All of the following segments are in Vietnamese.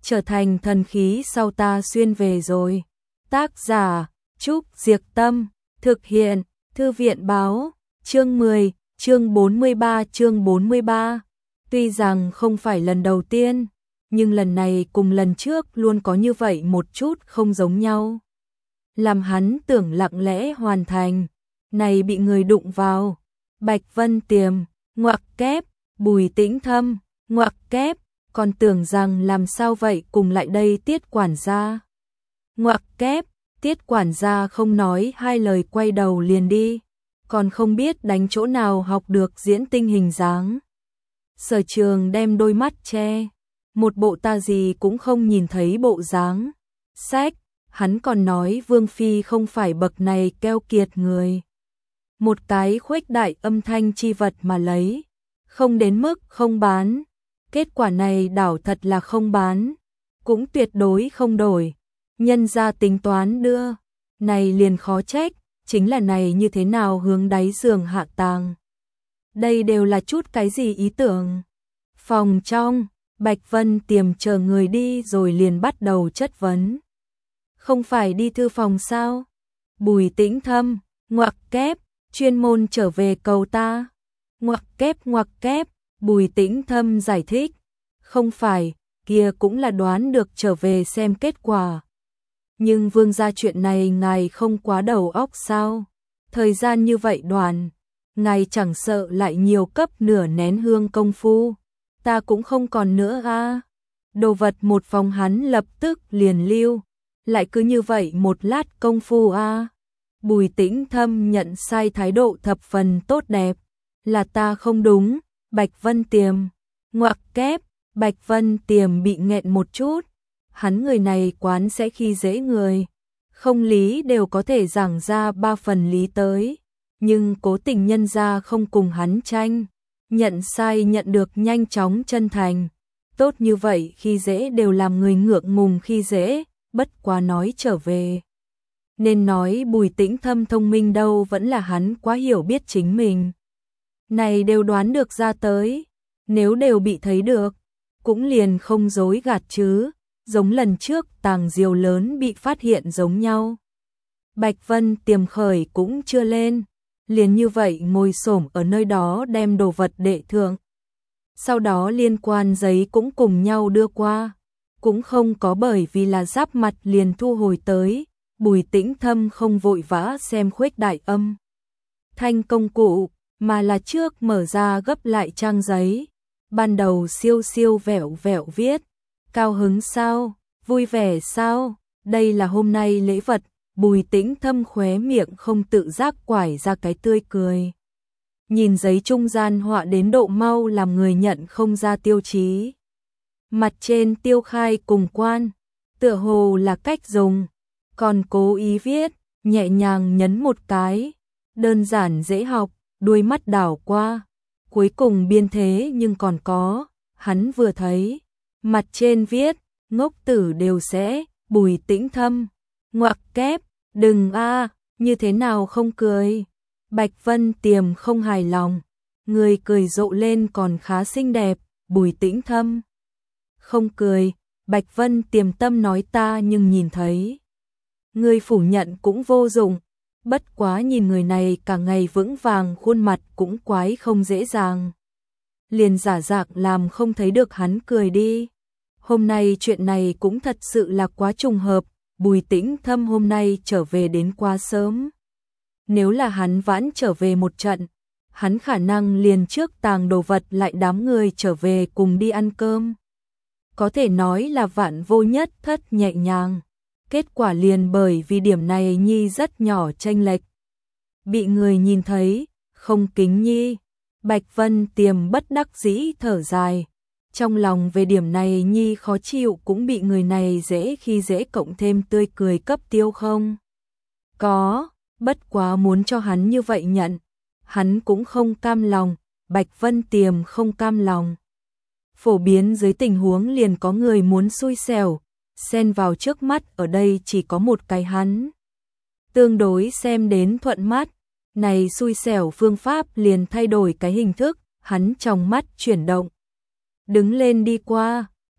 trở thành thần khí sau ta xuyên về rồi. Tác giả Trúc Diệc Tâm, thực hiện Thư viện báo, chương 10, chương 43. Tuy rằng không phải lần đầu tiên, nhưng lần này cùng lần trước luôn có như vậy một chút không giống nhau. Làm hắn tưởng lặng lẽ hoàn thành, này bị người đụng vào. Bạch Vân Tiềm, ngoặc kép, Bùi Tĩnh Thâm, ngoặc kép, còn tưởng rằng làm sao vậy cùng lại đây Tiết quản gia. Ngoặc kép, Tiết quản gia không nói hai lời quay đầu liền đi, còn không biết đánh chỗ nào học được diễn tinh hình dáng. Sở Trường đem đôi mắt che, một bộ ta gì cũng không nhìn thấy bộ dáng. Sách, hắn còn nói Vương Phi không phải bậc này keo kiệt người. Một cái khuếch đại âm thanh chi vật mà lấy, không đến mức không bán. Kết quả này đảo thật là không bán, cũng tuyệt đối không đổi. Nhân ra tính toán đưa, này liền khó trách, chính là này như thế nào hướng đáy giường hạ tàng. Đây đều là chút cái gì ý tưởng. Phòng trong, Bạch Vân Tiềm chờ người đi rồi liền bắt đầu chất vấn. Không phải đi thư phòng sao? Bùi Tĩnh Thâm, ngoặc kép, chuyên môn trở về cầu ta. Ngoặc kép, Bùi Tĩnh Thâm giải thích. Không phải, kia cũng là đoán được trở về xem kết quả. Nhưng vương gia chuyện này ngài không quá đầu óc sao? Thời gian như vậy đoạn, ngài chẳng sợ lại nhiều cấp nửa nén hương công phu. Ta cũng không còn nữa a. Đồ vật một phòng hắn lập tức liền lưu, lại cứ như vậy một lát công phu a. Bùi Tĩnh Thâm nhận sai thái độ thập phần tốt đẹp, là ta không đúng. Bạch Vân Tiềm, ngoặc kép, Bạch Vân Tiềm bị nghẹn một chút, hắn người này quán sẽ khi dễ người, không lý đều có thể giảng ra 3 phần lý tới, nhưng cố tình nhân ra không cùng hắn tranh, nhận sai nhận được nhanh chóng chân thành, tốt như vậy khi dễ đều làm người ngượng ngùng khi dễ, bất quá nói trở về. Nên nói Bùi Tĩnh Thâm thông minh đâu vẫn là hắn quá hiểu biết chính mình. Này đều đoán được ra tới, nếu đều bị thấy được, cũng liền không dối gạt chứ, giống lần trước tàng diều lớn bị phát hiện giống nhau. Bạch Vân Tiềm khởi cũng chưa lên, liền như vậy ngồi xổm ở nơi đó đem đồ vật đệ thượng. Sau đó liên quan giấy cũng cùng nhau đưa qua, cũng không có bởi vì là giáp mặt liền thu hồi tới. Bùi Tĩnh Thâm không vội vã xem khuếch đại âm thanh công cụ, mà là trước mở ra gấp lại trang giấy. Ban đầu siêu vẹo vẹo viết, cao hứng sao, vui vẻ sao, đây là hôm nay lễ vật. Bùi Tĩnh Thâm khóe miệng không tự giác quải ra cái tươi cười. Nhìn giấy trung gian họa đến độ mau làm người nhận không ra tiêu chí. Mặt trên tiêu khai cùng quan, tựa hồ là cách dùng, còn cố ý viết, nhẹ nhàng nhấn một cái, đơn giản dễ học, đuôi mắt đảo qua, cuối cùng biên thế nhưng còn có, hắn vừa thấy, mặt trên viết, ngốc tử đều sẽ, Bùi Tĩnh Thâm, ngoặc kép, đừng a, như thế nào không cười. Bạch Vân Tiềm không hài lòng, người cười rộ lên còn khá xinh đẹp. Bùi Tĩnh Thâm không cười, Bạch Vân Tiềm tâm nói ta nhưng nhìn thấy. Người phủ nhận cũng vô dụng, bất quá nhìn người này cả ngày vững vàng khuôn mặt cũng quái không dễ dàng. Liền giả dạng làm không thấy được hắn cười đi. Hôm nay chuyện này cũng thật sự là quá trùng hợp, Bùi Tĩnh Thâm hôm nay trở về đến quá sớm. Nếu là hắn vãn trở về một trận, hắn khả năng liền trước tàng đồ vật lại đám người trở về cùng đi ăn cơm. Có thể nói là vạn vô nhất thất nhẹ nhàng. Kết quả liền bởi vì điểm này nhi rất nhỏ chênh lệch. Bị người nhìn thấy, không kính nhi. Bạch Vân Tiềm bất đắc dĩ thở dài. Trong lòng về điểm này nhi khó chịu cũng bị người này dễ khi dễ cộng thêm tươi cười cấp tiêu không. Có, bất quá muốn cho hắn như vậy nhận. Hắn cũng không cam lòng, Bạch Vân Tiềm không cam lòng. Phổ biến dưới tình huống liền có người muốn xui xẻo, xen vào trước mắt ở đây chỉ có một cái hắn. Tương đối xem đến thuận mắt, này xui xẻo phương pháp liền thay đổi cái hình thức, hắn trong mắt chuyển động. Đứng lên đi qua,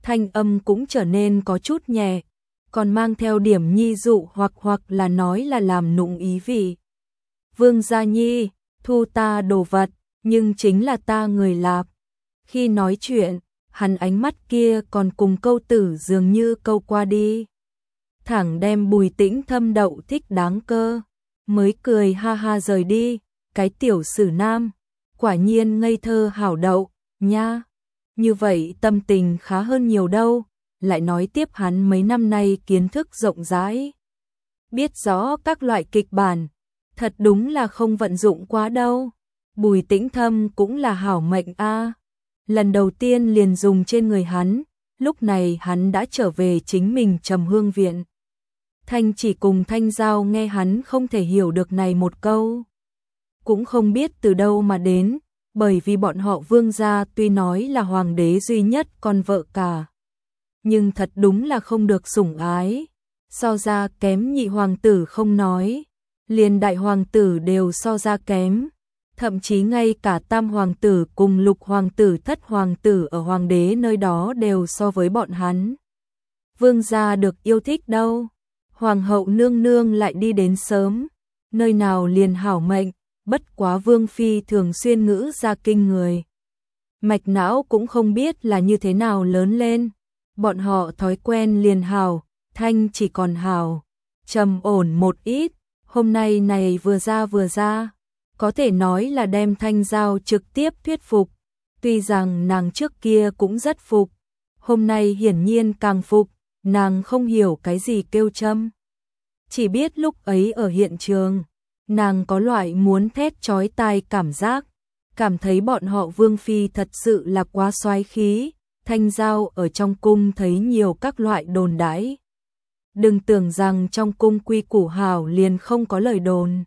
thanh âm cũng trở nên có chút nhẹ, còn mang theo điểm nhi dụ hoặc là nói là làm nũng ý vị. Vương gia nhi, thu ta đồ vật, nhưng chính là ta người lạp. Khi nói chuyện, hắn ánh mắt kia còn cùng câu tử dường như câu qua đi. Thẳng đem Bùi Tĩnh Thâm đậu thích đáng cơ, mới cười ha ha rời đi, cái tiểu sử nam, quả nhiên ngây thơ hảo đậu, nha. Như vậy tâm tình khá hơn nhiều đâu, lại nói tiếp hắn mấy năm nay kiến thức rộng rãi. Biết rõ các loại kịch bản, thật đúng là không vận dụng quá đâu. Bùi Tĩnh Thâm cũng là hảo mệnh a. Lần đầu tiên liền dùng trên người hắn, lúc này hắn đã trở về chính mình Trầm Hương viện. Thanh chỉ cùng Thanh Giao nghe hắn không thể hiểu được này một câu. Cũng không biết từ đâu mà đến, bởi vì bọn họ Vương gia tuy nói là hoàng đế duy nhất con vợ cả, nhưng thật đúng là không được sủng ái. So ra kém nhị hoàng tử không nói, liền đại hoàng tử đều so ra kém. Thậm chí ngay cả tam hoàng tử cùng lục hoàng tử thất hoàng tử ở hoàng đế nơi đó đều so với bọn hắn. Vương gia được yêu thích đâu. Hoàng hậu nương nương lại đi đến sớm, nơi nào liền hảo mệnh, bất quá Vương phi thường xuyên ngữ ra kinh người. Mạch não cũng không biết là như thế nào lớn lên, bọn họ thói quen liền hảo, Thanh chỉ còn hảo, trầm ổn một ít, hôm nay này vừa ra, có thể nói là đem Thanh Giao trực tiếp thuyết phục, tuy rằng nàng trước kia cũng rất phục, hôm nay hiển nhiên càng phục. Nàng không hiểu cái gì kêu châm. Chỉ biết lúc ấy ở hiện trường, nàng có loại muốn thét chói tai cảm giác, cảm thấy bọn họ Vương phi thật sự là quá soái khí. Thanh Giao ở trong cung thấy nhiều các loại đồn đãi. Đừng tưởng rằng trong cung quy củ hảo liền không có lời đồn.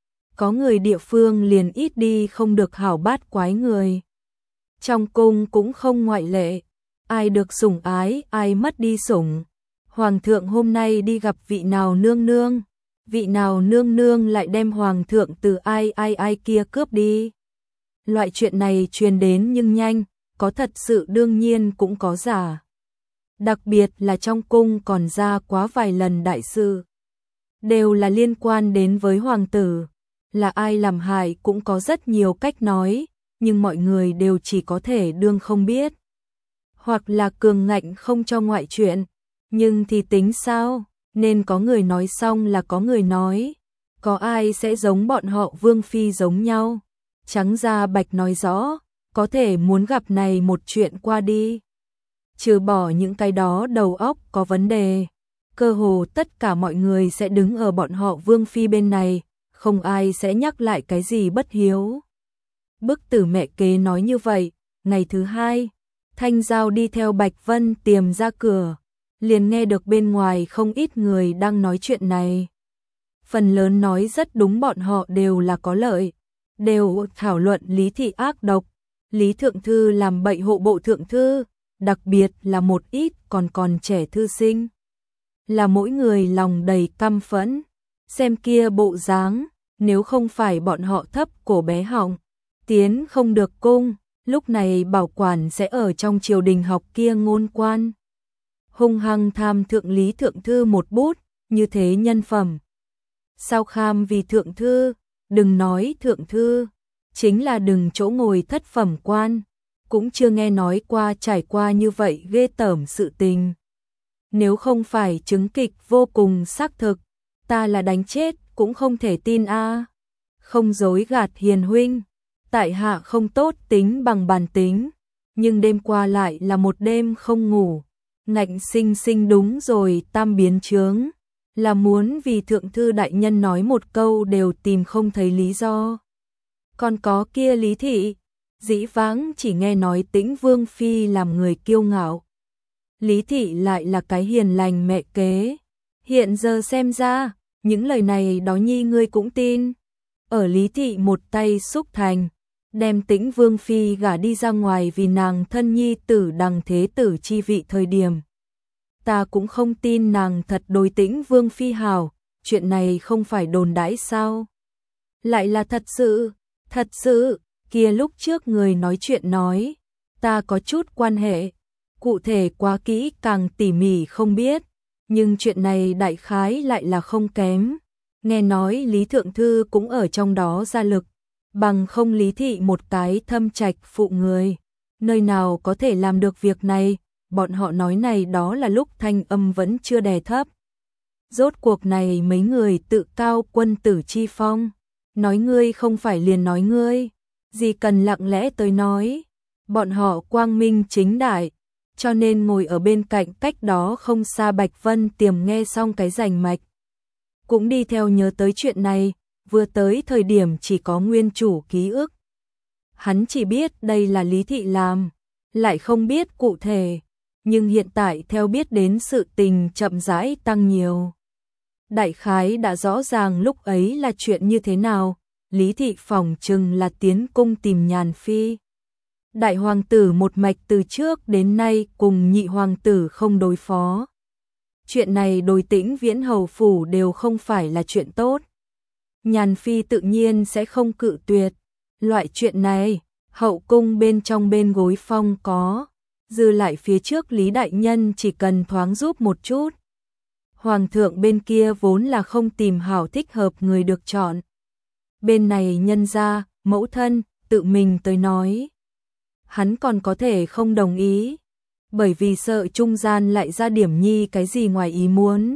Có người địa phương liền ít đi không được hảo bát quái người. Trong cung cũng không ngoại lệ. Ai được sủng ái, ai mất đi sủng. Hoàng thượng hôm nay đi gặp vị nào nương nương lại đem hoàng thượng từ ai kia cướp đi. Loại chuyện này truyền đến nhưng nhanh, có thật sự đương nhiên cũng có giả. Đặc biệt là trong cung còn ra quá vài lần đại sự. Đều là liên quan đến với hoàng tử. Là ai làm hại cũng có rất nhiều cách nói, nhưng mọi người đều chỉ có thể đương không biết. Hoặc là cường ngạnh không cho ngoại chuyện, nhưng thì tính sao, nên có người nói xong là có người nói, có ai sẽ giống bọn họ Vương phi giống nhau, trắng ra bạch nói rõ, có thể muốn gặp này một chuyện qua đi. Trừ bỏ những cái đó đầu óc có vấn đề, cơ hồ tất cả mọi người sẽ đứng ở bọn họ Vương phi bên này, không ai sẽ nhắc lại cái gì bất hiếu. Bức tử mẹ kế nói như vậy, ngày thứ hai, Thanh Giao đi theo Bạch Vân Tiềm ra cửa, liền nghe được bên ngoài không ít người đang nói chuyện này. Phần lớn nói rất đúng, bọn họ đều là có lợi, đều thảo luận Lý thị ác độc, Lý thượng thư làm bậy hộ bộ thượng thư, đặc biệt là một ít còn trẻ thư sinh. Là mỗi người lòng đầy căm phẫn, xem kia bộ dáng, nếu không phải bọn họ thấp cổ bé họng, tiến không được cung, lúc này bảo quản sẽ ở trong triều đình học kia ngôn quan. Hung hăng tham thượng Lý thượng thư một bút, như thế nhân phẩm. Sao kham vì thượng thư, đừng nói thượng thư, chính là đừng chỗ ngồi thất phẩm quan, cũng chưa nghe nói qua trải qua như vậy ghê tởm sự tình. Nếu không phải chứng kịch vô cùng xác thực, ta là đánh chết cũng không thể tin a. Không dối gạt hiền huynh, tại hạ không tốt tính bằng bản tính, nhưng đêm qua lại là một đêm không ngủ, ngạnh sinh đúng rồi tam biến chướng, là muốn vì thượng thư đại nhân nói một câu đều tìm không thấy lý do. Còn có kia Lý thị, dĩ vãng chỉ nghe nói Tĩnh Vương phi làm người kiêu ngạo. Lý thị lại là cái hiền lành mẹ kế, hiện giờ xem ra, những lời này đó nhi ngươi cũng tin. Ở Lý thị một tay xúc thành, đem Tĩnh Vương phi gả đi ra ngoài vì nàng thân nhi tử đằng thế tử chi vị thời điểm. Ta cũng không tin nàng thật đối Tĩnh Vương phi hảo, chuyện này không phải đồn đãi sao? Lại là thật sự, kia lúc trước người nói chuyện nói, ta có chút quan hệ, Cụ thể quá kỹ càng tỉ mỉ không biết, nhưng chuyện này đại khái lại là không kém. Nghe nói Lý Thượng Thư cũng ở trong đó ra lực, bằng không Lý Thị một cái thâm trạch phụ người, nơi nào có thể làm được việc này, bọn họ nói này đó là lúc thanh âm vẫn chưa đè thấp. Rốt cuộc này mấy người tự cao quân tử chi phong, nói ngươi không phải liền nói ngươi, gì cần lặng lẽ tới nói, bọn họ quang minh chính đại, cho nên ngồi ở bên cạnh cách đó không xa Bạch Vân Tiềm nghe xong cái rành mạch. Cũng đi theo nhớ tới chuyện này, vừa tới thời điểm chỉ có nguyên chủ ký ức. Hắn chỉ biết đây là Lý Thị làm, lại không biết cụ thể, nhưng hiện tại theo biết đến sự tình chậm rãi tăng nhiều. Đại khái đã rõ ràng lúc ấy là chuyện như thế nào, Lý Thị phỏng chừng là tiến cung tìm Nhàn Phi. Đại hoàng tử một mạch từ trước đến nay cùng nhị hoàng tử không đối phó. Chuyện này đối Tĩnh Viễn hầu phủ đều không phải là chuyện tốt. Nhàn Phi tự nhiên sẽ không cự tuyệt. Loại chuyện này, hậu cung bên trong bên gối phong có, dư lại phía trước Lý Đại Nhân chỉ cần thoáng giúp một chút. Hoàng thượng bên kia vốn là không tìm hảo thích hợp người được chọn. Bên này nhân gia, mẫu thân, tự mình tới nói. Hắn còn có thể không đồng ý, bởi vì sợ trung gian lại ra điểm nhi cái gì ngoài ý muốn.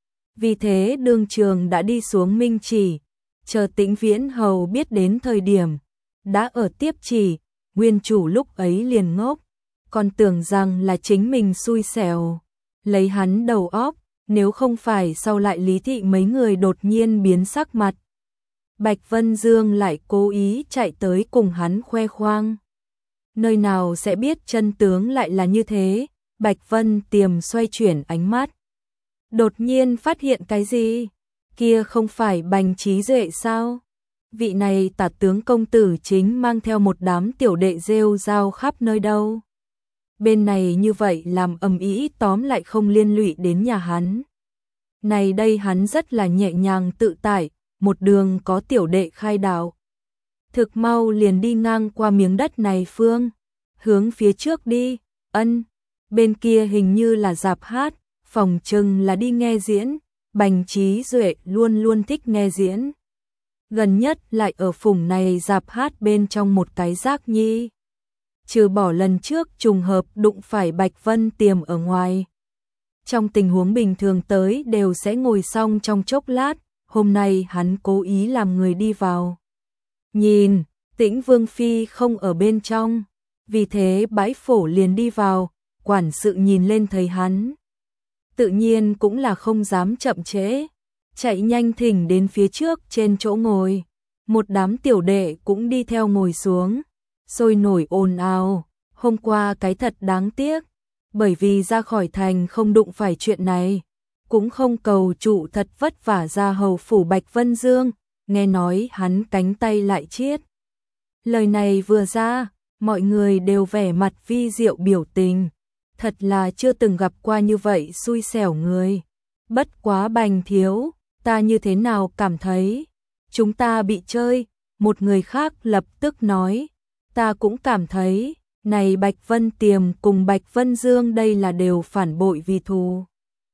Vì thế đương trường đã đi xuống minh chỉ, chờ Tĩnh Viễn hầu biết đến thời điểm, đã ở tiếp chỉ, nguyên chủ lúc ấy liền ngốc, còn tưởng rằng là chính mình xui xẻo, lấy hắn đầu óc, nếu không phải sau lại Lý Thị mấy người đột nhiên biến sắc mặt. Bạch Vân Dương lại cố ý chạy tới cùng hắn khoe khoang. Nơi nào sẽ biết chân tướng lại là như thế, Bạch Vân Tiềm xoay chuyển ánh mắt. Đột nhiên phát hiện cái gì? Kia không phải Bành Trí Duệ sao? Vị này tả tướng công tử chính mang theo một đám tiểu đệ rêu rao khắp nơi đâu. Bên này như vậy làm ầm ĩ tóm lại không liên lụy đến nhà hắn. Này đây hắn rất là nhẹ nhàng tự tại, một đường có tiểu đệ khai đạo. Thực mau liền đi ngang qua miếng đất này phương, hướng phía trước đi, bên kia hình như là rạp hát, phòng trừng là đi nghe diễn, Bành Trí Duệ luôn luôn thích nghe diễn. Gần nhất lại ở phủng này rạp hát bên trong một cái giác nhi. Trừ bỏ lần trước trùng hợp đụng phải Bạch Vân Tiềm ở ngoài. Trong tình huống bình thường tới đều sẽ ngồi xong trong chốc lát, hôm nay hắn cố ý làm người đi vào. Nhìn, Tĩnh Vương Phi không ở bên trong, vì thế bãi phổ liền đi vào, quản sự nhìn lên thấy hắn. Tự nhiên cũng là không dám chậm trễ, chạy nhanh thỉnh đến phía trước trên chỗ ngồi. Một đám tiểu đệ cũng đi theo ngồi xuống, sôi nổi ồn ào, hôm qua cái thật đáng tiếc, bởi vì ra khỏi thành không đụng phải chuyện này, cũng không cầu trụ thật vất vả ra hầu phủ Bạch Vân Dương, nghe nói hắn cánh tay lại chiết. Lời này vừa ra, mọi người đều vẻ mặt vi diệu biểu tình, thật là chưa từng gặp qua như vậy xui xẻo người. Bất quá Bành thiếu, ta như thế nào cảm thấy chúng ta bị chơi, một người khác lập tức nói, ta cũng cảm thấy, này Bạch Vân Tiềm cùng Bạch Vân Dương đây là đều phản bội vì thù.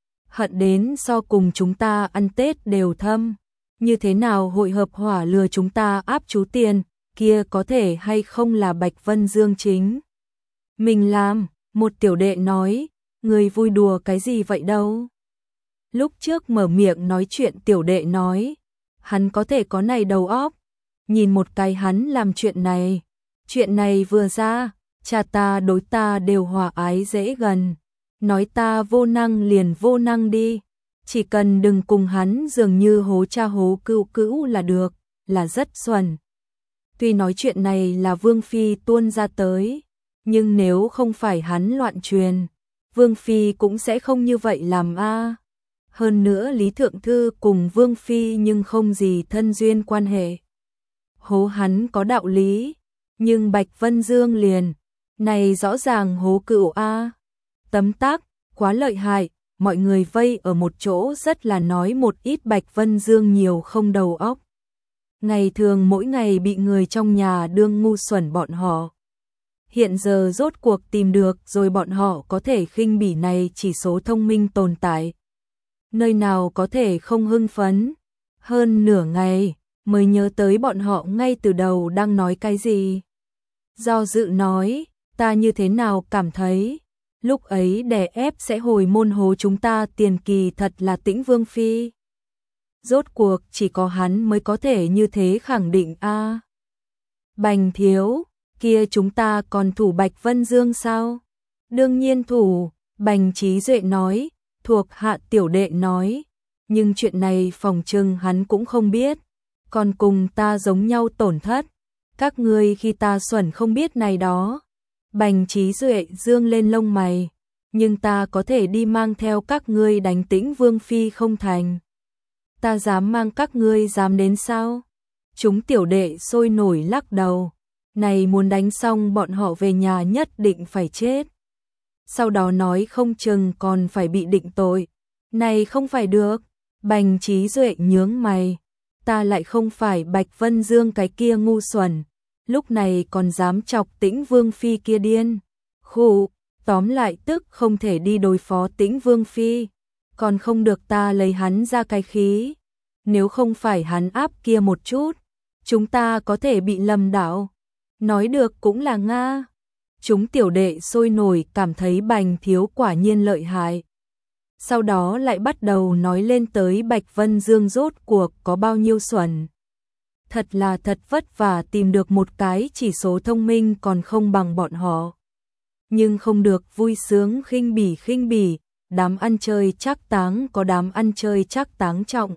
Hận đến so cùng chúng ta ăn Tết đều thâm, như thế nào hội hợp hỏa lừa chúng ta áp chú tiền, kia có thể hay không là Bạch Vân Dương chính. Mình làm, một tiểu đệ nói, người vui đùa cái gì vậy đâu. Lúc trước mở miệng nói chuyện tiểu đệ nói, hắn có thể có này đầu óc, nhìn một cái hắn làm chuyện này vừa ra, cha ta đối ta đều hòa ái dễ gần, nói ta vô năng liền vô năng đi, chỉ cần đừng cùng hắn dường như hố cha hố cữu cữu là được, là rất xuẩn. Tuy nói chuyện này là Vương Phi tuôn ra tới, nhưng nếu không phải hắn loạn truyền, Vương Phi cũng sẽ không như vậy làm a. Hơn nữa Lý Thượng Thư cùng Vương Phi nhưng không gì thân duyên quan hệ. Hố hắn có đạo lý, nhưng Bạch Vân Dương liền, này rõ ràng hố cựu a. Tấm tắc, quá lợi hại, mọi người vây ở một chỗ rất là nói một ít Bạch Vân Dương nhiều không đầu óc. Ngày thường mỗi ngày bị người trong nhà đương ngu xuẩn bọn họ. hiện giờ rốt cuộc tìm được rồi, bọn họ có thể khinh bỉ này chỉ số thông minh tồn tại. Nơi nào có thể không hưng phấn, hơn nửa ngày mới nhớ tới bọn họ ngay từ đầu đang nói cái gì. Do dự nói, ta như thế nào cảm thấy, lúc ấy đè ép sẽ hồi môn hố chúng ta tiền kỳ thật là Tĩnh Vương Phi. Rốt cuộc chỉ có hắn mới có thể như thế khẳng định a. Bành thiếu, kia chúng ta còn thủ Bạch Vân Dương sao? Đương nhiên thủ, Bành Trí Duệ nói, thuộc hạ tiểu đệ nói, nhưng chuyện này phòng trừng hắn cũng không biết, còn cùng ta giống nhau tổn thất, các ngươi khi ta xuẩn không biết này đó. Bành Trí Duệ dương lên lông mày, nhưng ta có thể đi mang theo các ngươi đánh Tĩnh Vương Phi không thành. Ta dám mang các ngươi dám đến sao? Chúng tiểu đệ sôi nổi lắc đầu, này muốn đánh xong bọn họ về nhà nhất định phải chết. Sau đó nói không chừng còn phải bị định tội. Này không phải được. Bành Trí Duệ nhướng mày, ta lại không phải Bạch Vân Dương cái kia ngu xuẩn, lúc này còn dám chọc Tĩnh Vương Phi kia điên. Khụ, tóm lại tức không thể đi đối phó Tĩnh Vương Phi, còn không được ta lấy hắn ra cái khí. Nếu không phải hắn áp kia một chút, chúng ta có thể bị lầm đảo. Nói được cũng là Nga. Chúng tiểu đệ sôi nổi cảm thấy Bành thiếu quả nhiên lợi hại. Sau đó lại bắt đầu nói lên tới Bạch Vân Dương rốt cuộc có bao nhiêu xuẩn. Thật là thật vất vả tìm được một cái chỉ số thông minh còn không bằng bọn họ. Nhưng không được vui sướng khinh bỉ, đám ăn chơi trác táng có đám ăn chơi trác táng trọng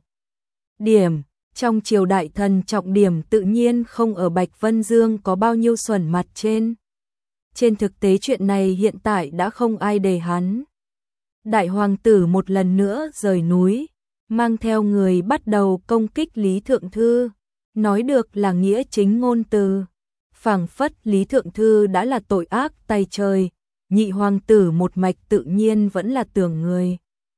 điểm. Trong triều đại thần trọng điểm tự nhiên không ở Bạch Vân Dương có bao nhiêu xuẩn mặt trên. Trên thực tế chuyện này hiện tại đã không ai đề hắn. Đại hoàng tử một lần nữa rời núi, mang theo người bắt đầu công kích Lý Thượng Thư, nói được là nghĩa chính ngôn từ. Phảng phất Lý Thượng Thư đã là tội ác tay trời, nhị hoàng tử một mạch tự nhiên vẫn là tưởng người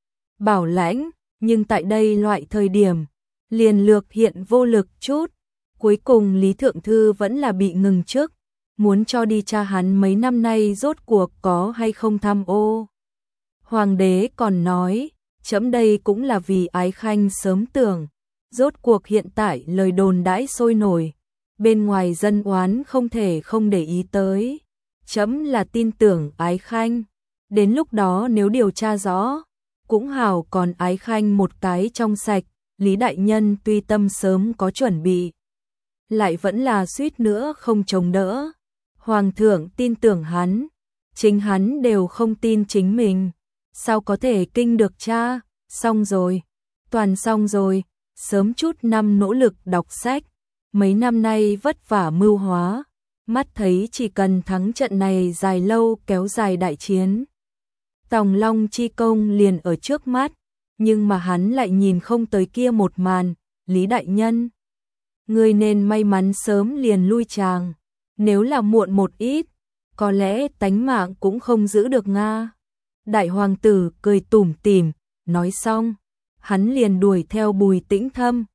bảo lãnh, nhưng tại đây loại thời điểm, liền lược hiện vô lực chút. Cuối cùng Lý Thượng Thư vẫn là bị ngừng trước, muốn cho đi tra hắn mấy năm nay rốt cuộc có hay không tham ô. Hoàng đế còn nói, chấm đây cũng là vì ái khanh sớm tưởng, rốt cuộc hiện tại lời đồn đãi sôi nổi, bên ngoài dân oán không thể không để ý tới. Chấm là tin tưởng ái khanh, đến lúc đó nếu điều tra rõ, cũng hảo còn ái khanh một cái trong sạch. Lý đại nhân tuy tâm sớm có chuẩn bị, lại vẫn là suýt nữa không chống đỡ. Hoàng thượng tin tưởng hắn, chính hắn đều không tin chính mình, sao có thể kinh được cha? Xong rồi, toàn xong rồi, sớm chút năm nỗ lực đọc sách, mấy năm nay vất vả mưu hóa, mắt thấy chỉ cần thắng trận này dài lâu kéo dài đại chiến, Tòng Long chi công liền ở trước mắt. Nhưng mà hắn lại nhìn không tới kia một màn. Lý đại nhân, ngươi nên may mắn sớm liền lui tràng, nếu là muộn một ít, có lẽ tánh mạng cũng không giữ được Nga. Đại hoàng tử cười tủm tỉm, nói xong, hắn liền đuổi theo Bùi Tĩnh Thâm.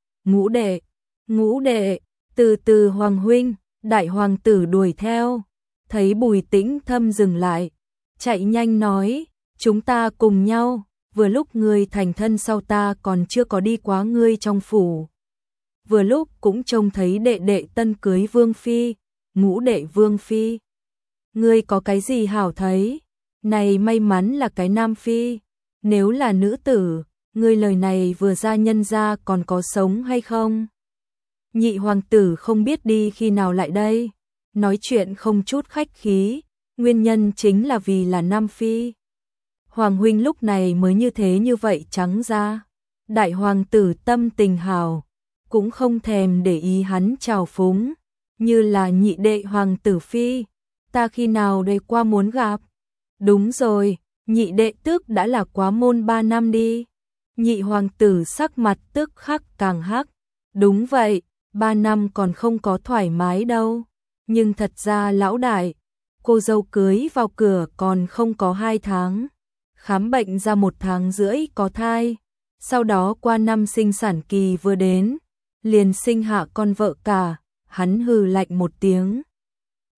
Ngũ đệ, từ từ hoàng huynh. Đại hoàng tử đuổi theo, thấy Bùi Tĩnh Thâm dừng lại, chạy nhanh nói, chúng ta cùng nhau. Vừa lúc ngươi thành thân sau ta còn chưa có đi quá ngươi trong phủ. Vừa lúc cũng trông thấy đệ đệ tân cưới Vương Phi, Ngũ đệ Vương Phi. Ngươi có cái gì hảo thấy? Này may mắn là cái nam phi. Nếu là nữ tử, ngươi lời này vừa ra nhân ra còn có sống hay không? Nhị hoàng tử không biết đi khi nào lại đây. Nói chuyện không chút khách khí, nguyên nhân chính là vì là nam phi. Hoàng huynh lúc này mới như vậy trắng ra. Đại hoàng tử tâm tình hào, cũng không thèm để ý hắn trào phúng, như là nhị đệ hoàng tử phi, ta khi nào đây qua muốn gặp. Đúng rồi, nhị đệ tức đã là quá môn 3 năm đi. Nhị hoàng tử sắc mặt tức khắc càng hắc. Đúng vậy, 3 năm còn không có thoải mái đâu. Nhưng thật ra lão đại, cô dâu cưới vào cửa còn không có 2 tháng. Khám bệnh ra 1 tháng rưỡi có thai, sau đó qua năm sinh sản kỳ vừa đến, liền sinh hạ con vợ cả. Hắn hừ lạnh một tiếng,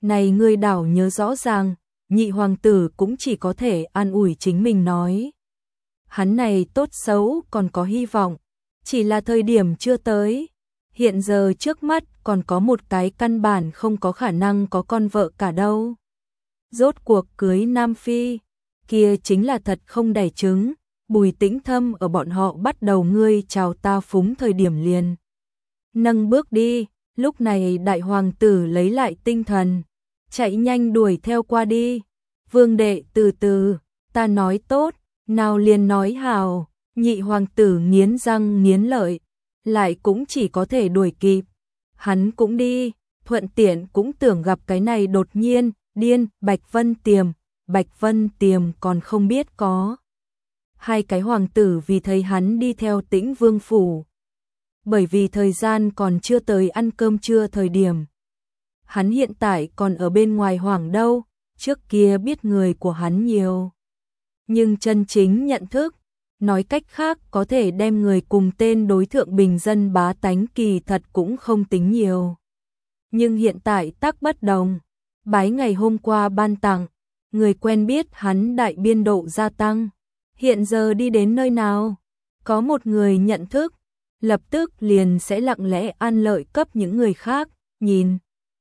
Này ngươi đảo nhớ rõ ràng, nhị hoàng tử cũng chỉ có thể an ủi chính mình nói. Hắn này tốt xấu còn có hy vọng, chỉ là thời điểm chưa tới. Hiện giờ trước mắt còn có một cái căn bản không có khả năng có con vợ cả đâu. Rốt cuộc cưới Nam Phi, kia chính là thật không đẻ trứng. Bùi Tĩnh Thâm ở bọn họ bắt đầu ngươi chào ta phúng thời điểm liền. Nâng bước đi, lúc này đại hoàng tử lấy lại tinh thần, chạy nhanh đuổi theo qua đi. Vương đệ từ từ, ta nói tốt, nào liền nói hào. Nhị hoàng tử nghiến răng nghiến lợi, lại cũng chỉ có thể đuổi kịp. Hắn cũng đi, thuận tiện cũng tưởng gặp cái này đột nhiên, điên, Bạch Vân Tiềm. Bạch Vân Tiềm còn không biết có hai cái hoàng tử vì thấy hắn đi theo Tĩnh Vương phủ. Bởi vì thời gian còn chưa tới ăn cơm trưa thời điểm. Hắn hiện tại còn ở bên ngoài hoàng đâu, trước kia biết người của hắn nhiều. Nhưng chân chính nhận thức, nói cách khác có thể đem người cùng tên đối thượng bình dân bá tánh kỳ thật cũng không tính nhiều. Nhưng hiện tại tác bất đồng, bái ngày hôm qua ban tặng, người quen biết hắn đại biên độ gia tăng. Hiện giờ đi đến nơi nào, có một người nhận thức, lập tức liền sẽ lặng lẽ an lợi cấp những người khác, nhìn.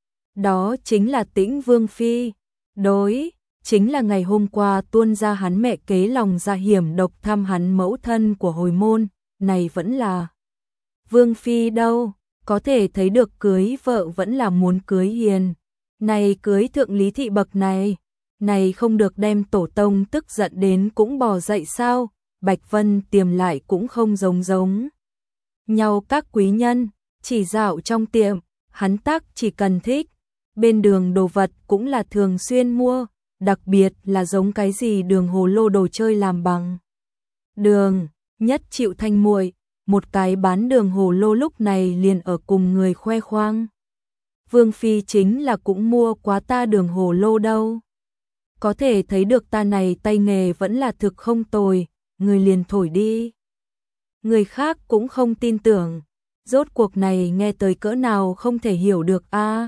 Đó chính là Tĩnh Vương Phi, đối, chính là ngày hôm qua tuôn ra hắn mẹ kế lòng ra hiểm độc thăm hắn mẫu thân của hồi môn, này vẫn là Vương Phi đâu, có thể thấy được cưới vợ vẫn là muốn cưới hiền, này cưới thượng lý thị bậc này không được đem tổ tông tức giận đến cũng bò dậy sao. Bạch Vân Tiềm lại cũng không giống nhau các quý nhân, chỉ dạo trong tiệm, hắn tác chỉ cần thích, bên đường đồ vật cũng là thường xuyên mua, đặc biệt là giống cái gì đường hồ lô đồ chơi làm bằng đường, nhất chịu thanh muội, một cái bán đường hồ lô lúc này liền ở cùng người khoe khoang. Vương Phi chính là cũng mua quá ta đường hồ lô đâu. Có thể thấy được ta này tay nghề vẫn là thực không tồi, người liền thổi đi. Người khác cũng không tin tưởng, rốt cuộc này nghe tới cỡ nào không thể hiểu được a.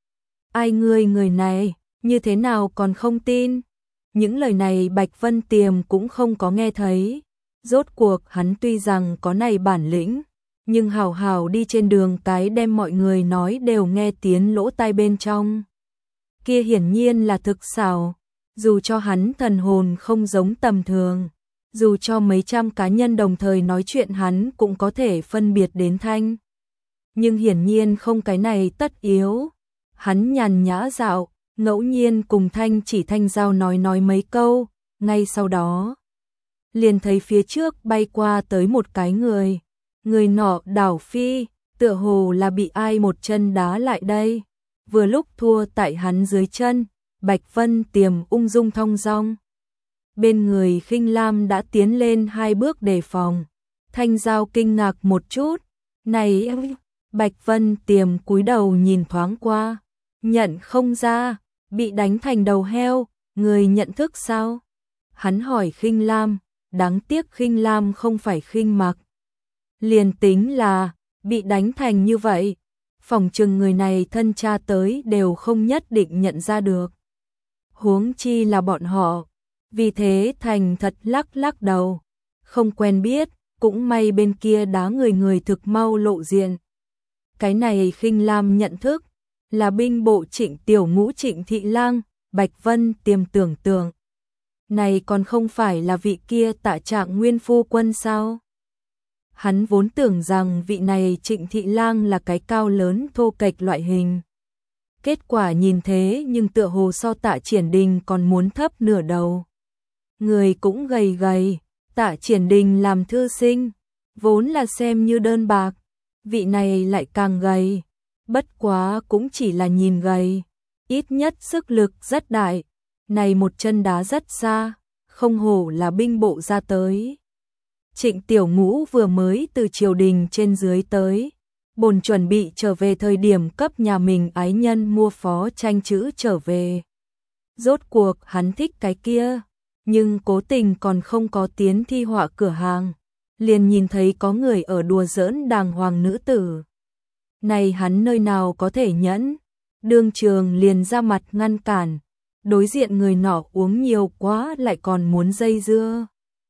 Ai người này, như thế nào còn không tin? Những lời này Bạch Vân Tiềm cũng không có nghe thấy. Rốt cuộc hắn tuy rằng có này bản lĩnh, nhưng hào hào đi trên đường cái đem mọi người nói đều nghe tiến lỗ tai bên trong. Kia hiển nhiên là thực xảo. Dù cho hắn thần hồn không giống tầm thường, dù cho mấy trăm cá nhân đồng thời nói chuyện hắn cũng có thể phân biệt đến thanh. Nhưng hiển nhiên không cái này tất yếu. Hắn nhàn nhã dạo, ngẫu nhiên cùng Thanh Chỉ Thanh Giao nói mấy câu, ngay sau đó liền thấy phía trước bay qua tới một cái người. Người nọ đảo phi, tựa hồ là bị ai một chân đá lại đây, vừa lúc thua tại hắn dưới chân. Bạch Vân Tiềm ung dung thong dong. Bên người Khinh Lam đã tiến lên 2 bước đề phòng. Thanh Giao kinh ngạc một chút. Này, Bạch Vân Tiềm cúi đầu nhìn thoáng qua. Nhận không ra, bị đánh thành đầu heo, người nhận thức sao? Hắn hỏi Khinh Lam, đáng tiếc Khinh Lam không phải Khinh Mặc. Liền tính là, bị đánh thành như vậy, phỏng chừng người này thân cha tới đều không nhất định nhận ra được. Huống chi là bọn họ, vì thế thành thật lắc đầu, không quen biết, cũng may bên kia đá người thực mau lộ diện. Cái này Khinh Lam nhận thức, là binh bộ Trịnh Tiểu Ngũ Trịnh Thị Lang. Bạch Vân Tiềm tưởng tượng, này còn không phải là vị kia Tạ Trạng Nguyên phu quân sao? Hắn vốn tưởng rằng vị này Trịnh Thị Lang là cái cao lớn thô kệch loại hình. Kết quả nhìn thế nhưng tựa hồ so Tạ Triển Đình còn muốn thấp nửa đầu. Người cũng gầy, Tạ Triển Đình làm thư sinh, vốn là xem như đơn bạc, vị này lại càng gầy, bất quá cũng chỉ là nhìn gầy, ít nhất sức lực rất đại, này một chân đá rất xa, không hổ là binh bộ ra tới. Trịnh Tiểu Ngũ vừa mới từ triều đình trên dưới tới, bồn chuẩn bị trở về thời điểm cấp nhà mình ái nhân mua phó tranh chữ trở về. Rốt cuộc hắn thích cái kia, nhưng cố tình còn không có tiến thi họa cửa hàng, liền nhìn thấy có người ở đùa giỡn đàng hoàng nữ tử. Này hắn nơi nào có thể nhẫn, đương trường liền ra mặt ngăn cản, đối diện người nọ uống nhiều quá lại còn muốn dây dưa.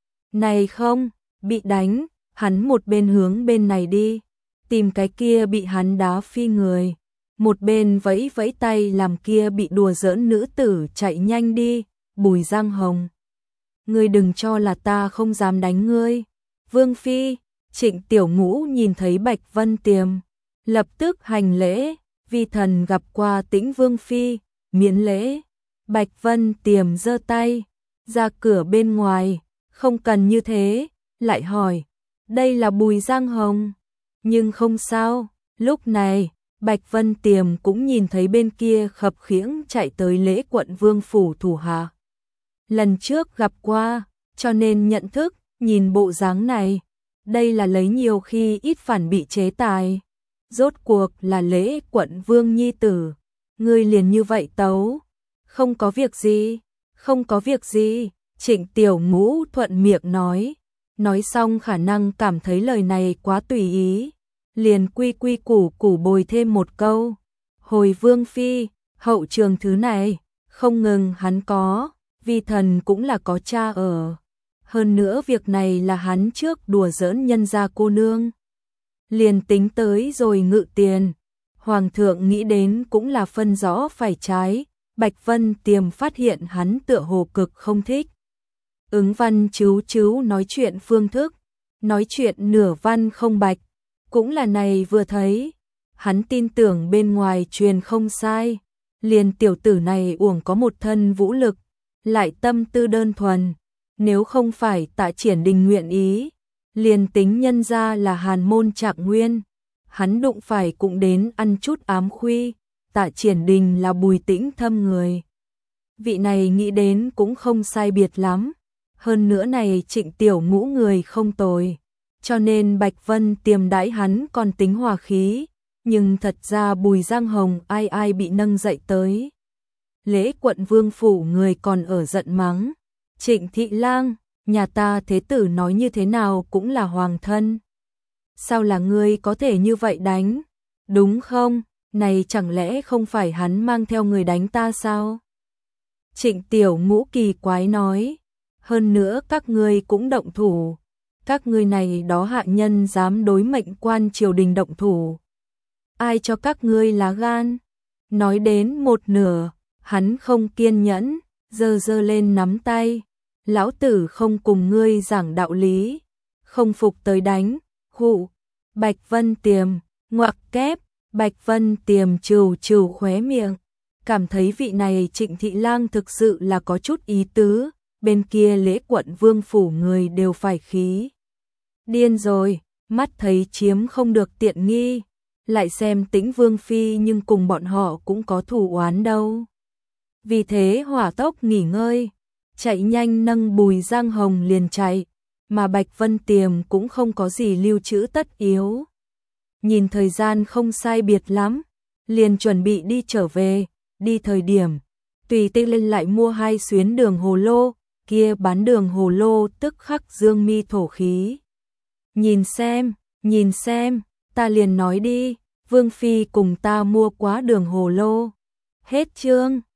Này không, bị đánh, hắn một bên hướng bên này đi, tìm cái kia bị hắn đá phi người, một bên vẫy vẫy tay làm kia bị đùa giỡn nữ tử chạy nhanh đi. Bùi Giang Hồng, ngươi đừng cho là ta không dám đánh ngươi. Vương phi, Trịnh Tiểu Ngũ nhìn thấy Bạch Vân Tiềm, lập tức hành lễ, vi thần gặp qua Tĩnh Vương phi, miễn lễ. Bạch Vân Tiềm giơ tay ra cửa bên ngoài, không cần như thế, lại hỏi, đây là Bùi Giang Hồng. Nhưng không sao, lúc này, Bạch Vân Tiềm cũng nhìn thấy bên kia khập khiễng chạy tới lễ quận vương phủ thủ hạ. Lần trước gặp qua, cho nên nhận thức, nhìn bộ dáng này, đây là lấy nhiều khi ít phản bị chế tài. Rốt cuộc là lễ quận vương nhi tử, ngươi liền như vậy tấu. Không có việc gì, không có việc gì, Trịnh Tiểu Ngũ thuận miệng nói xong khả năng cảm thấy lời này quá tùy ý, liền quy quy củ củ bồi thêm một câu. Hồi Vương phi, hậu trường thứ này, không ngừng hắn có, vi thần cũng là có cha ở. Hơn nữa việc này là hắn trước đùa giỡn nhân gia cô nương. Liền tính tới rồi ngự tiền, Hoàng thượng nghĩ đến cũng là phân rõ phải trái. Bạch Vân Tiềm phát hiện hắn tựa hồ cực không thích. Ứng văn chú nói chuyện phương thức, nói chuyện nửa văn không bạch, cũng là này vừa thấy. Hắn tin tưởng bên ngoài truyền không sai, liền tiểu tử này uổng có một thân vũ lực, lại tâm tư đơn thuần, nếu không phải Tạ Triển Đình nguyện ý, liền tính nhân ra là hàn môn Trạng Nguyên, hắn đụng phải cũng đến ăn chút ám khuy. Tạ Triển Đình là Bùi Tĩnh Thâm người. Vị này nghĩ đến cũng không sai biệt lắm. Hơn nữa này Trịnh Tiểu Ngũ người không tồi. Cho nên Bạch Vân Tiềm đãi hắn còn tính hòa khí. Nhưng thật ra Bùi Giang Hồng ai bị nâng dậy tới. Lễ quận vương phủ người còn ở giận mắng. Trịnh Thị Lang, nhà ta thế tử nói như thế nào cũng là hoàng thân. Sao là ngươi có thể như vậy đánh? Đúng không? Này chẳng lẽ không phải hắn mang theo người đánh ta sao? Trịnh Tiểu Ngũ kỳ quái nói, hơn nữa các ngươi cũng động thủ, các ngươi này đó hạ nhân dám đối mệnh quan triều đình động thủ. Ai cho các ngươi lá gan? Nói đến một nửa, hắn không kiên nhẫn, giơ lên nắm tay, lão tử không cùng ngươi giảng đạo lý, không phục tới đánh, hụ. Bạch Vân Tiềm, ngoặc kép. Bạch Vân Tiềm trừ khóe miệng, cảm thấy vị này Trịnh Thị Lang thực sự là có chút ý tứ, bên kia lễ quận vương phủ người đều phải khí. Điên rồi, mắt thấy chiếm không được tiện nghi, lại xem Tĩnh Vương phi nhưng cùng bọn họ cũng có thù oán đâu. Vì thế hỏa tốc nghỉ ngơi, chạy nhanh nâng Bùi Giang Hồng liền chạy, mà Bạch Vân Tiềm cũng không có gì lưu trữ tất yếu. Nhìn thời gian không sai biệt lắm, liền chuẩn bị đi trở về, đi thời điểm, tùy tiện lên lại mua 2 xuyến đường hồ lô, kia bán đường hồ lô tức khắc dương mi thổ khí. Nhìn xem, ta liền nói đi, Vương phi cùng ta mua quá đường hồ lô. Hết chương.